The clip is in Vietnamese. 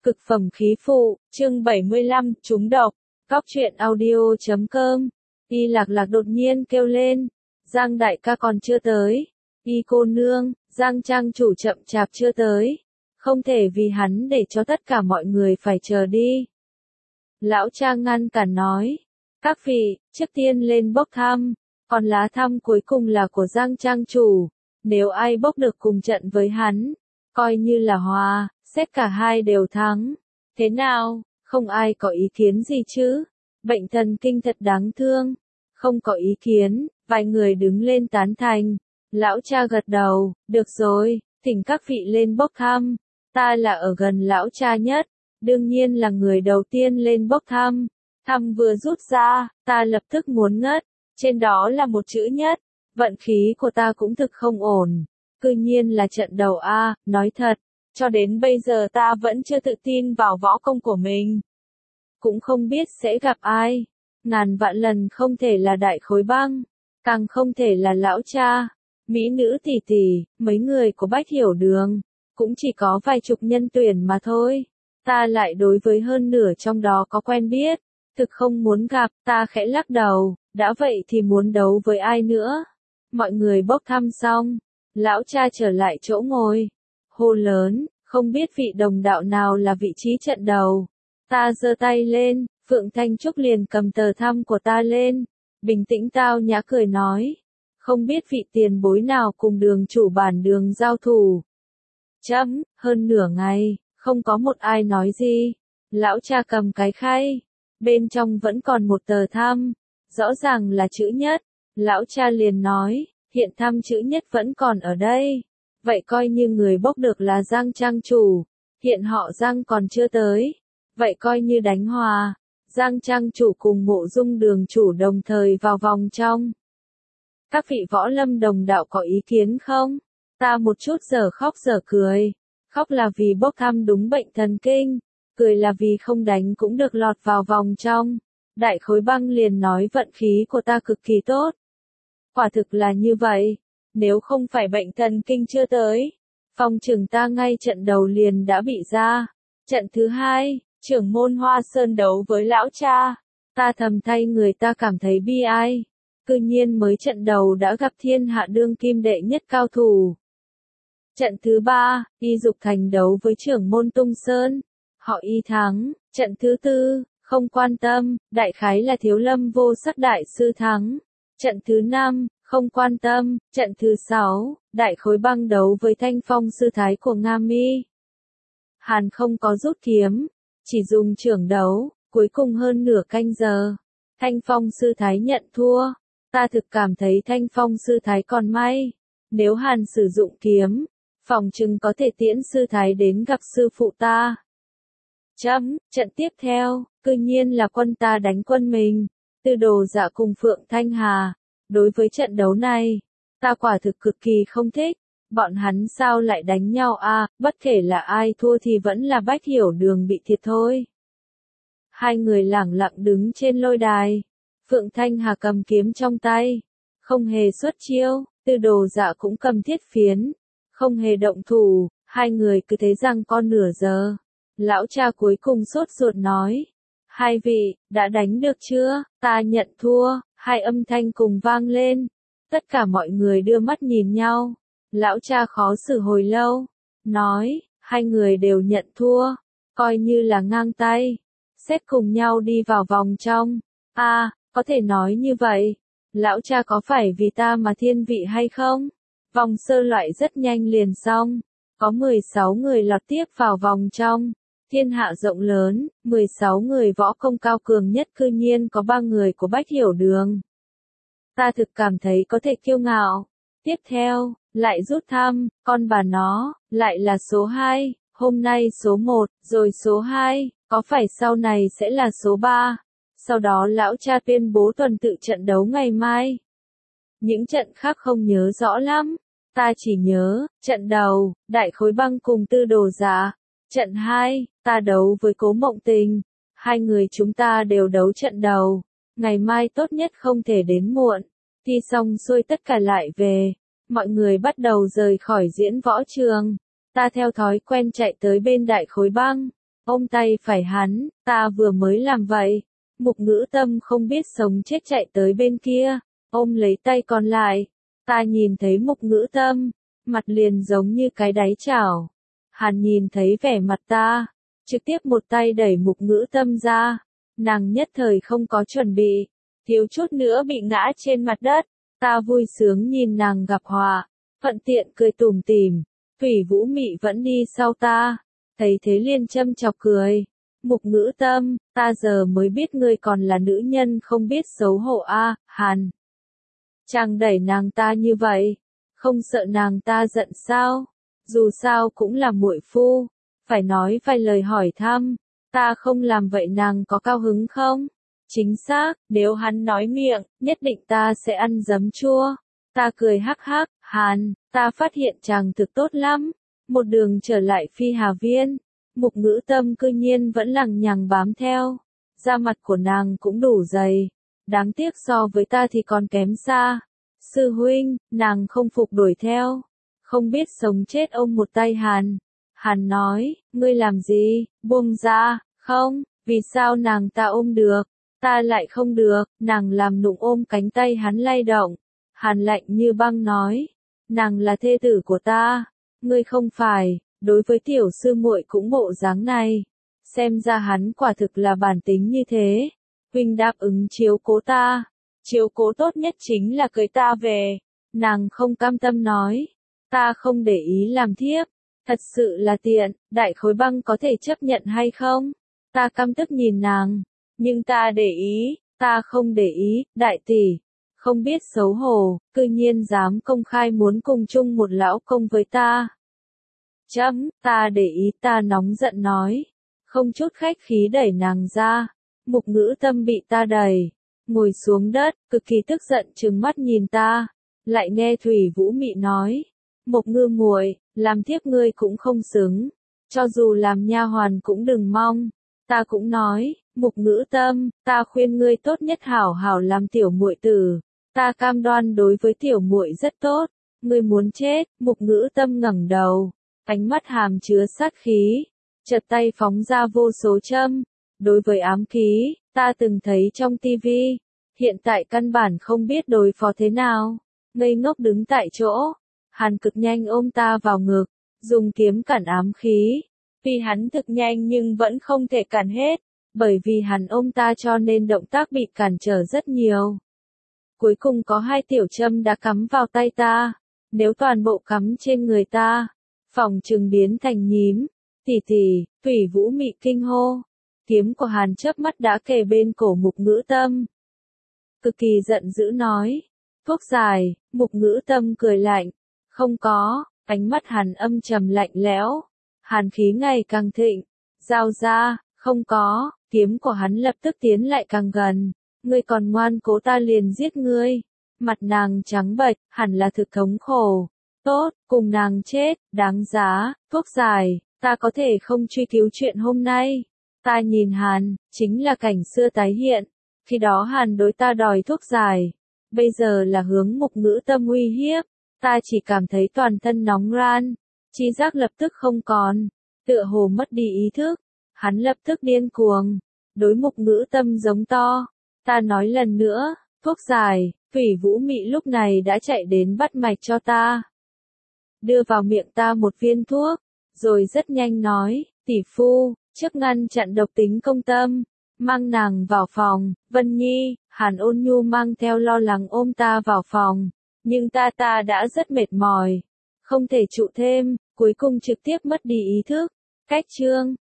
Cực phẩm khí phụ, chương 75, trúng độc. Cóc truyện audio.com. Y Lạc Lạc đột nhiên kêu lên. Giang đại ca còn chưa tới. Y cô nương, Giang trang chủ chậm chạp chưa tới. Không thể vì hắn để cho tất cả mọi người phải chờ đi. Lão cha ngăn cản nói. Các vị, trước tiên lên bốc thăm. Còn lá thăm cuối cùng là của Giang trang chủ. Nếu ai bốc được cùng trận với hắn, coi như là hòa, xét cả hai đều thắng. Thế nào, không ai có ý kiến gì chứ? Bệnh thần kinh thật đáng thương. Không có ý kiến, vài người đứng lên tán thành. Lão cha gật đầu, được rồi, thỉnh các vị lên bốc thăm. Ta là ở gần lão cha nhất, đương nhiên là người đầu tiên lên bốc thăm. Thăm vừa rút ra, ta lập tức muốn ngất. Trên đó là một chữ nhất. Vận khí của ta cũng thực không ổn. Cư nhiên là trận đầu A, nói thật. Cho đến bây giờ ta vẫn chưa tự tin vào võ công của mình. Cũng không biết sẽ gặp ai. Ngàn vạn lần không thể là Đại Khối Băng. Càng không thể là lão cha. Mỹ nữ tỷ tỷ, mấy người của Bách Hiểu Đường. Cũng chỉ có vài chục nhân tuyển mà thôi. Ta lại đối với hơn nửa trong đó có quen biết. Thực không muốn gặp, ta khẽ lắc đầu. Đã vậy thì muốn đấu với ai nữa? Mọi người bốc thăm xong. Lão cha trở lại chỗ ngồi. Hô lớn, không biết vị đồng đạo nào là vị trí trận đầu. Ta giơ tay lên, Phượng Thanh Trúc liền cầm tờ thăm của ta lên. Bình tĩnh tao nhã cười nói. Không biết vị tiền bối nào cùng đường chủ bản đường giao thủ. Hơn nửa ngày, không có một ai nói gì. Lão cha cầm cái khay. Bên trong vẫn còn một tờ thăm. Rõ ràng là chữ nhất. Lão cha liền nói, hiện thăm chữ nhất vẫn còn ở đây. Vậy coi như người bốc được là Giang trang chủ. Hiện họ Giang còn chưa tới. Vậy coi như đánh hòa. Giang trang chủ cùng Mộ Dung đường chủ đồng thời vào vòng trong. Các vị võ lâm đồng đạo có ý kiến không? Ta một chút giờ khóc giờ cười. Khóc là vì bốc thăm đúng bệnh thần kinh. Cười là vì không đánh cũng được lọt vào vòng trong. Đại Khối Băng liền nói vận khí của ta cực kỳ tốt. Quả thực là như vậy. Nếu không phải bệnh thần kinh chưa tới, phòng trưởng ta ngay trận đầu liền đã bị ra. Trận thứ hai, trưởng môn Hoa Sơn đấu với lão cha. Ta thầm thay người ta cảm thấy bi ai. Cư nhiên mới trận đầu đã gặp thiên hạ đương kim đệ nhất cao thủ. Trận thứ ba, Y Dục Thành đấu với trưởng môn Tung Sơn. Họ Y thắng. Trận thứ tư, không quan tâm, đại khái là Thiếu Lâm Vô Sắc đại sư thắng. Trận thứ năm, không quan tâm, trận thứ 6, Đại Khối Băng đấu với Thanh Phong sư thái của Nga Mi. Hàn không có rút kiếm, chỉ dùng chưởng đấu, cuối cùng hơn nửa canh giờ. Thanh Phong sư thái nhận thua. Ta thực cảm thấy Thanh Phong sư thái còn may. Nếu Hàn sử dụng kiếm, phòng chừng có thể tiễn sư thái đến gặp sư phụ ta. Trận tiếp theo, cư nhiên là quân ta đánh quân mình. Tư Đồ Dạ cùng Phượng Thanh Hà. Đối với trận đấu này, ta quả thực cực kỳ không thích. Bọn hắn sao lại đánh nhau à, bất kể là ai thua thì vẫn là Bách Hiểu Đường bị thiệt thôi. Hai người lẳng lặng đứng trên lôi đài. Phượng Thanh Hà cầm kiếm trong tay. Không hề xuất chiêu, Tư Đồ Dạ cũng cầm thiết phiến. Không hề động thủ, hai người cứ thế giằng co nửa giờ. Lão cha cuối cùng sốt ruột nói. Hai vị, đã đánh được chưa? Ta nhận thua. Hai âm thanh cùng vang lên. Tất cả mọi người đưa mắt nhìn nhau. Lão cha khó xử hồi lâu. Nói, hai người đều nhận thua. Coi như là ngang tay. Xét cùng nhau đi vào vòng trong. Có thể nói như vậy. Lão cha có phải vì ta mà thiên vị hay không? Vòng sơ loại rất nhanh liền xong. Có 16 người lọt tiếp vào vòng trong. Thiên hạ rộng lớn, 16 người võ công cao cường nhất cư nhiên có 3 người của Bách Hiểu Đường. Ta thực cảm thấy có thể kiêu ngạo. Tiếp theo, lại rút thăm, con bà nó, lại là số 2, hôm nay số 1, rồi số 2, có phải sau này sẽ là số 3. Sau đó lão cha tuyên bố tuần tự trận đấu ngày mai. Những trận khác không nhớ rõ lắm. Ta chỉ nhớ, trận đầu, Đại Khối Băng cùng Tư Đồ Dạ. Trận 2, ta đấu với Cố Mộng Tình. Hai người chúng ta đều đấu trận đầu. Ngày mai tốt nhất không thể đến muộn. Thi xong xuôi tất cả lại về. Mọi người bắt đầu rời khỏi diễn võ trường. Ta theo thói quen chạy tới bên Đại Khối Băng. ôm tay phải hắn, ta vừa mới làm vậy. Mục Ngữ Tâm không biết sống chết chạy tới bên kia, ôm lấy tay còn lại. Ta nhìn thấy Mục Ngữ Tâm, mặt liền giống như cái đáy chảo. Hắn nhìn thấy vẻ mặt ta, trực tiếp một tay đẩy Mục Ngữ Tâm ra. Nàng nhất thời không có chuẩn bị, thiếu chút nữa bị ngã trên mặt đất. Ta vui sướng nhìn nàng gặp họa, thuận tiện cười tủm tỉm. Thủy Vũ Mị vẫn đi sau ta, thấy thế liền châm chọc cười. Mục Ngữ Tâm, ta giờ mới biết ngươi còn là nữ nhân không biết xấu hổ a, Hàn. Chàng đẩy nàng ta như vậy, không sợ nàng ta giận sao? Dù sao cũng là muội phu, phải nói vài lời hỏi thăm, ta không làm vậy nàng có cao hứng không? Chính xác, nếu hắn nói miệng, nhất định ta sẽ ăn giấm chua. Ta cười hắc hắc, Hàn, ta phát hiện chàng thực tốt lắm. Một đường trở lại Phi Hà Viên, Mục Ngữ Tâm cư nhiên vẫn lằng nhằng bám theo. Da mặt của nàng cũng đủ dày, đáng tiếc so với ta thì còn kém xa. Sư huynh, nàng không phục đuổi theo, không biết sống chết ôm một tay Hàn. Hàn nói, ngươi làm gì, buông ra, không, vì sao nàng ta ôm được, ta lại không được, nàng làm nũng ôm cánh tay hắn lay động. Hàn lạnh như băng nói, nàng là thê tử của ta, ngươi không phải. Đối với tiểu sư muội cũng bộ dáng này, xem ra hắn quả thực là bản tính như thế. Huynh đáp ứng chiếu cố ta, chiếu cố tốt nhất chính là cưới ta về. Nàng không cam tâm nói, ta không để ý làm thiếp, thật sự là tiện, Đại Khối Băng có thể chấp nhận hay không? Ta căm tức nhìn nàng, nhưng ta để ý, ta không để ý, đại tỷ, không biết xấu hổ, cư nhiên dám công khai muốn cùng chung một lão công với ta. Ta để ý, ta nóng giận nói, không chút khách khí đẩy nàng ra. Mục Ngữ Tâm bị ta đẩy, ngồi xuống đất, cực kỳ tức giận trừng mắt nhìn ta, lại nghe Thủy Vũ Mị nói, Mục Ngư muội, làm thiếp ngươi cũng không xứng, cho dù làm nha hoàn cũng đừng mong. Ta cũng nói, Mục Ngữ Tâm, ta khuyên ngươi tốt nhất hảo hảo làm tiểu muội tử, ta cam đoan đối với tiểu muội rất tốt. Ngươi muốn chết? Mục Ngữ Tâm ngẩng đầu, ánh mắt hàm chứa sát khí, chợt tay phóng ra vô số châm. Đối với ám khí, ta từng thấy trong tivi, hiện tại căn bản không biết đối phó thế nào. Ngây ngốc đứng tại chỗ, Hàn cực nhanh ôm ta vào ngực, dùng kiếm cản ám khí. Vì hắn thực nhanh nhưng vẫn không thể cản hết, bởi vì hắn ôm ta cho nên động tác bị cản trở rất nhiều. Cuối cùng có 2 tiểu châm đã cắm vào tay ta, nếu toàn bộ cắm trên người ta, phỏng chừng biến thành nhím. Tỷ tỷ, Thủy Vũ Mị kinh hô. Kiếm của Hàn chớp mắt đã kề bên cổ Mục Ngữ Tâm. Cực kỳ giận dữ nói, thuốc giải. Mục Ngữ Tâm cười lạnh, không có. Ánh mắt Hàn âm trầm lạnh lẽo, hàn khí ngày càng thịnh. Giao ra, không có. Kiếm của hắn lập tức tiến lại càng gần. Ngươi còn ngoan cố ta liền giết ngươi. Mặt nàng trắng bệch, hẳn là thực thống khổ. Tốt, cùng nàng chết, đáng giá. Thuốc giải, ta có thể không truy cứu chuyện hôm nay. Ta nhìn Hàn, chính là cảnh xưa tái hiện. Khi đó Hàn đối ta đòi thuốc giải, bây giờ là hướng Mục Ngữ Tâm uy hiếp. Ta chỉ cảm thấy toàn thân nóng ran, trí giác lập tức không còn, tựa hồ mất đi ý thức. Hắn lập tức điên cuồng, đối Mục Ngữ Tâm giống to. Ta nói lần nữa, thuốc giải. Thủy Vũ Mị lúc này đã chạy đến bắt mạch cho ta, đưa vào miệng ta một viên thuốc, rồi rất nhanh nói, tỷ phu, trước ngăn chặn độc tính công tâm, mang nàng vào phòng. Vân Nhi, Hàn Ôn Nhu mang theo lo lắng ôm ta vào phòng, nhưng ta đã rất mệt mỏi, không thể trụ thêm, cuối cùng trực tiếp mất đi ý thức. Cách chương